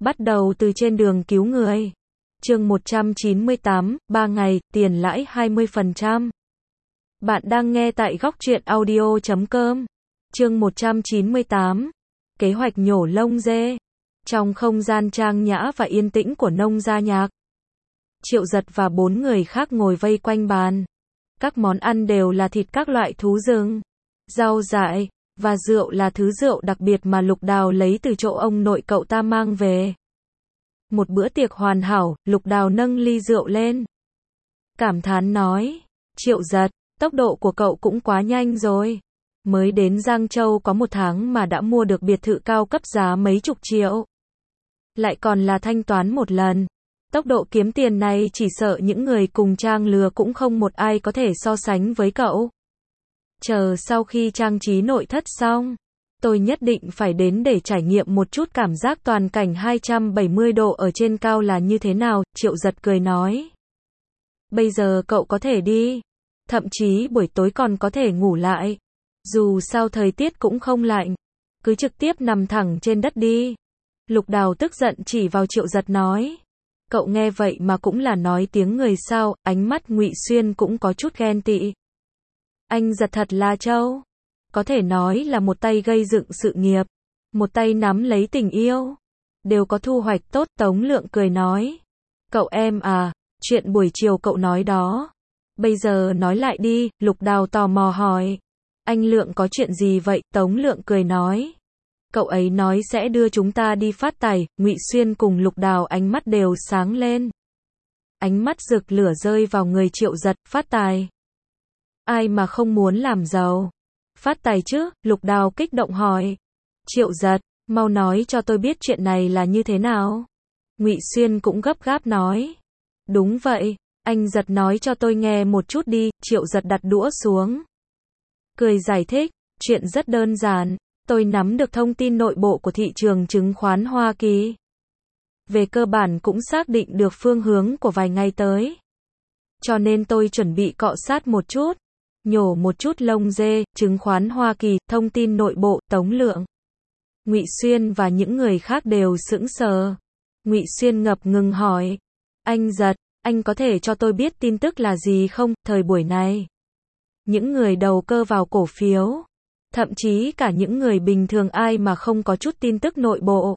Bắt đầu từ trên đường cứu người. Chương 198, 3 ngày, tiền lãi 20%. Bạn đang nghe tại goctruyện.audio.com. Chương 198. Kế hoạch nhổ lông dê. Trong không gian trang nhã và yên tĩnh của nông gia nhạc, Triệu Giật và 4 người khác ngồi vây quanh bàn. Các món ăn đều là thịt các loại thú rừng, rau dại, và rượu là thứ rượu đặc biệt mà Lục Đào lấy từ chỗ ông nội cậu ta mang về. Một bữa tiệc hoàn hảo. Lục Đào nâng ly rượu lên, cảm thán nói: Triệu Giật, tốc độ của cậu cũng quá nhanh rồi. Mới đến Giang Châu có 1 tháng mà đã mua được biệt thự cao cấp giá mấy chục triệu. Lại còn là thanh toán 1 lần. Tốc độ kiếm tiền này chỉ sợ những người cùng trang lứa cũng không một ai có thể so sánh với cậu. Chờ sau khi trang trí nội thất xong, tôi nhất định phải đến để trải nghiệm một chút cảm giác toàn cảnh 270 độ ở trên cao là như thế nào. Triệu Giật cười nói: Bây giờ cậu có thể đi. Thậm chí buổi tối còn có thể ngủ lại. Dù sao thời tiết cũng không lạnh. Cứ trực tiếp nằm thẳng trên đất đi. Lục Đào tức giận chỉ vào Triệu Giật nói: Cậu nghe vậy mà cũng là nói tiếng người sao? Ánh mắt Ngụy Xuyên cũng có chút ghen tị. Anh Giật thật là trâu. Có thể nói là một tay gây dựng sự nghiệp, một tay nắm lấy tình yêu. Đều có thu hoạch tốt. Tống Lượng cười nói: Cậu em à, chuyện buổi chiều cậu nói đó, bây giờ nói lại đi. Lục Đào tò mò hỏi: Anh Lượng có chuyện gì vậy? Tống Lượng cười nói: Cậu ấy nói sẽ đưa chúng ta đi phát tài. Ngụy Xuyên cùng Lục Đào ánh mắt đều sáng lên. Ánh mắt rực lửa rơi vào người Triệu Giật. Phát tài? Ai mà không muốn làm giàu? Phát tài chứ? Lục Đào kích động hỏi. Triệu Giật, mau nói cho tôi biết chuyện này là như thế nào. Ngụy Xuyên cũng gấp gáp nói. Đúng vậy, anh Giật nói cho tôi nghe một chút đi. Triệu Giật đặt đũa xuống, cười giải thích. Chuyện rất đơn giản. Tôi nắm được thông tin nội bộ của thị trường chứng khoán Hoa Kỳ. Về cơ bản cũng xác định được phương hướng của vài ngày tới. Cho nên tôi chuẩn bị cọ sát một chút, nhổ một chút lông dê. Chứng khoán Hoa Kỳ, thông tin nội bộ. Tống Lượng, Ngụy Xuyên và những người khác đều sững sờ. Ngụy Xuyên ngập ngừng hỏi: Anh Giật, anh có thể cho tôi biết tin tức là gì không? Thời buổi này, những người đầu cơ vào cổ phiếu, thậm chí cả những người bình thường ai mà không có chút tin tức nội bộ.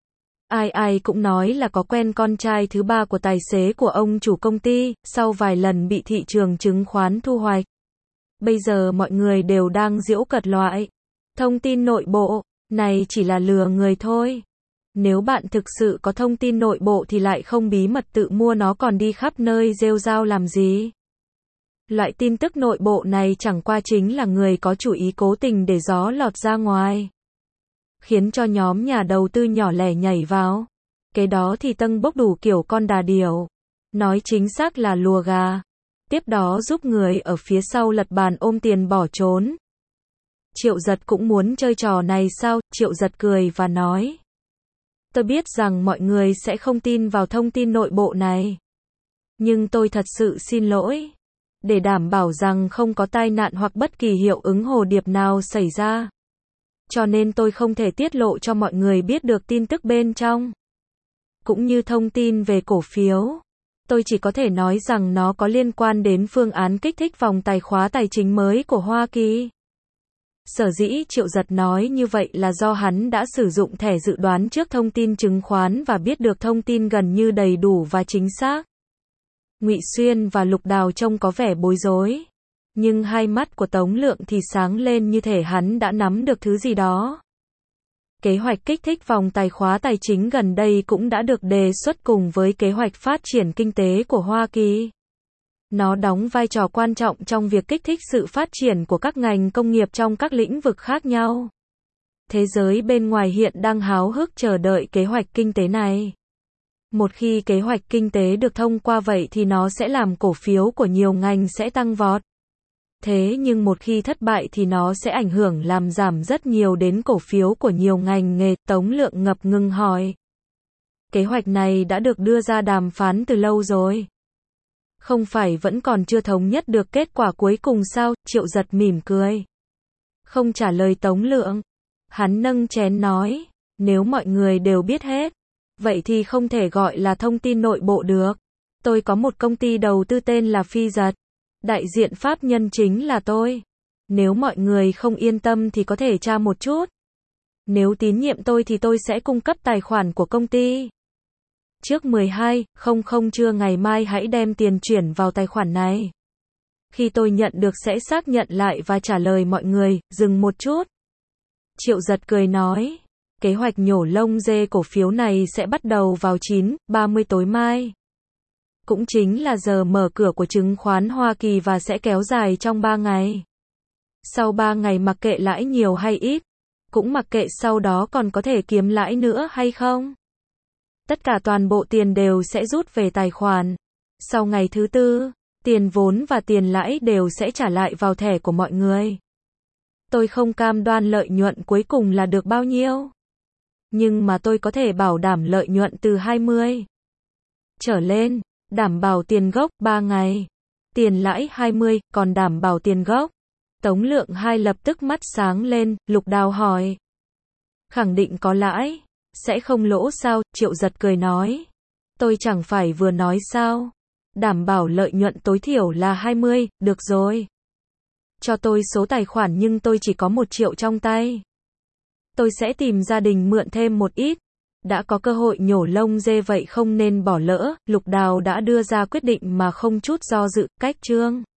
Ai ai cũng nói là có quen con trai thứ 3 của tài xế của ông chủ công ty, sau vài lần bị thị trường chứng khoán thu hoạch. Bây giờ mọi người đều đang giễu cợt loại thông tin nội bộ này chỉ là lừa người thôi. Nếu bạn thực sự có thông tin nội bộ thì lại không bí mật tự mua nó còn đi khắp nơi rêu rao làm gì. Loại tin tức nội bộ này chẳng qua chính là người có chủ ý cố tình để gió lọt ra ngoài, khiến cho nhóm nhà đầu tư nhỏ lẻ nhảy vào. Cái đó thì tâng bốc đủ kiểu con đà điểu. Nói chính xác là lùa gà. Tiếp đó giúp người ở phía sau lật bàn ôm tiền bỏ trốn. Triệu Giật cũng muốn chơi trò này sao? Triệu Giật cười và nói: Tôi biết rằng mọi người sẽ không tin vào thông tin nội bộ này. Nhưng tôi thật sự xin lỗi. Để đảm bảo rằng không có tai nạn hoặc bất kỳ hiệu ứng hồ điệp nào xảy ra, cho nên tôi không thể tiết lộ cho mọi người biết được tin tức bên trong. Cũng như thông tin về cổ phiếu, tôi chỉ có thể nói rằng nó có liên quan đến phương án kích thích vòng tài khóa tài chính mới của Hoa Kỳ. Sở dĩ Triệu Giật nói như vậy là do hắn đã sử dụng thẻ dự đoán trước thông tin chứng khoán và biết được thông tin gần như đầy đủ và chính xác. Ngụy Xuyên và Lục Đào trông có vẻ bối rối, nhưng hai mắt của Tống Lượng thì sáng lên như thể hắn đã nắm được thứ gì đó. Kế hoạch kích thích vòng tài khóa tài chính gần đây cũng đã được đề xuất cùng với kế hoạch phát triển kinh tế của Hoa Kỳ. Nó đóng vai trò quan trọng trong việc kích thích sự phát triển của các ngành công nghiệp trong các lĩnh vực khác nhau. Thế giới bên ngoài hiện đang háo hức chờ đợi kế hoạch kinh tế này. Một khi kế hoạch kinh tế được thông qua vậy thì nó sẽ làm cổ phiếu của nhiều ngành sẽ tăng vọt. Thế nhưng một khi thất bại thì nó sẽ ảnh hưởng làm giảm rất nhiều đến cổ phiếu của nhiều ngành nghề. Tống Lượng ngập ngừng hỏi: Kế hoạch này đã được đưa ra đàm phán từ lâu rồi. Không phải vẫn còn chưa thống nhất được kết quả cuối cùng sao? Triệu Giật mỉm cười, không trả lời Tống Lượng. Hắn nâng chén nói: Nếu mọi người đều biết hết, Vậy thì không thể gọi là thông tin nội bộ được. Tôi có một công ty đầu tư tên là Phi Giật. Đại diện pháp nhân chính là tôi. Nếu mọi người không yên tâm thì có thể tra một chút. Nếu tín nhiệm tôi thì tôi sẽ cung cấp tài khoản của công ty. Trước 12:00 trưa ngày mai hãy đem tiền chuyển vào tài khoản này. Khi tôi nhận được sẽ xác nhận lại và trả lời mọi người. Dừng một chút. Triệu Giật cười nói. Kế hoạch nhổ lông dê cổ phiếu này sẽ bắt đầu vào 9:30 tối mai. Cũng chính là giờ mở cửa của chứng khoán Hoa Kỳ và sẽ kéo dài trong 3 ngày. Sau 3 ngày mặc kệ lãi nhiều hay ít, cũng mặc kệ sau đó còn có thể kiếm lãi nữa hay không. Tất cả toàn bộ tiền đều sẽ rút về tài khoản. Sau ngày thứ tư, tiền vốn và tiền lãi đều sẽ trả lại vào thẻ của mọi người. Tôi không cam đoan lợi nhuận cuối cùng là được bao nhiêu. Nhưng mà tôi có thể bảo đảm lợi nhuận từ 20 trở lên, đảm bảo tiền gốc 3 ngày, tiền lãi 20, còn đảm bảo tiền gốc. Tống Lượng Hai lập tức mắt sáng lên, Lục Đào hỏi. Khẳng định có lãi, sẽ không lỗ sao? Triệu Giật cười nói. Tôi chẳng phải vừa nói sao? Đảm bảo lợi nhuận tối thiểu là 20, được rồi. Cho tôi số tài khoản nhưng tôi chỉ có 1 triệu trong tay. Tôi sẽ tìm gia đình mượn thêm một ít. Đã có cơ hội nhổ lông dê vậy không nên bỏ lỡ. Lục Đào đã đưa ra quyết định mà không chút do dự. Cách chương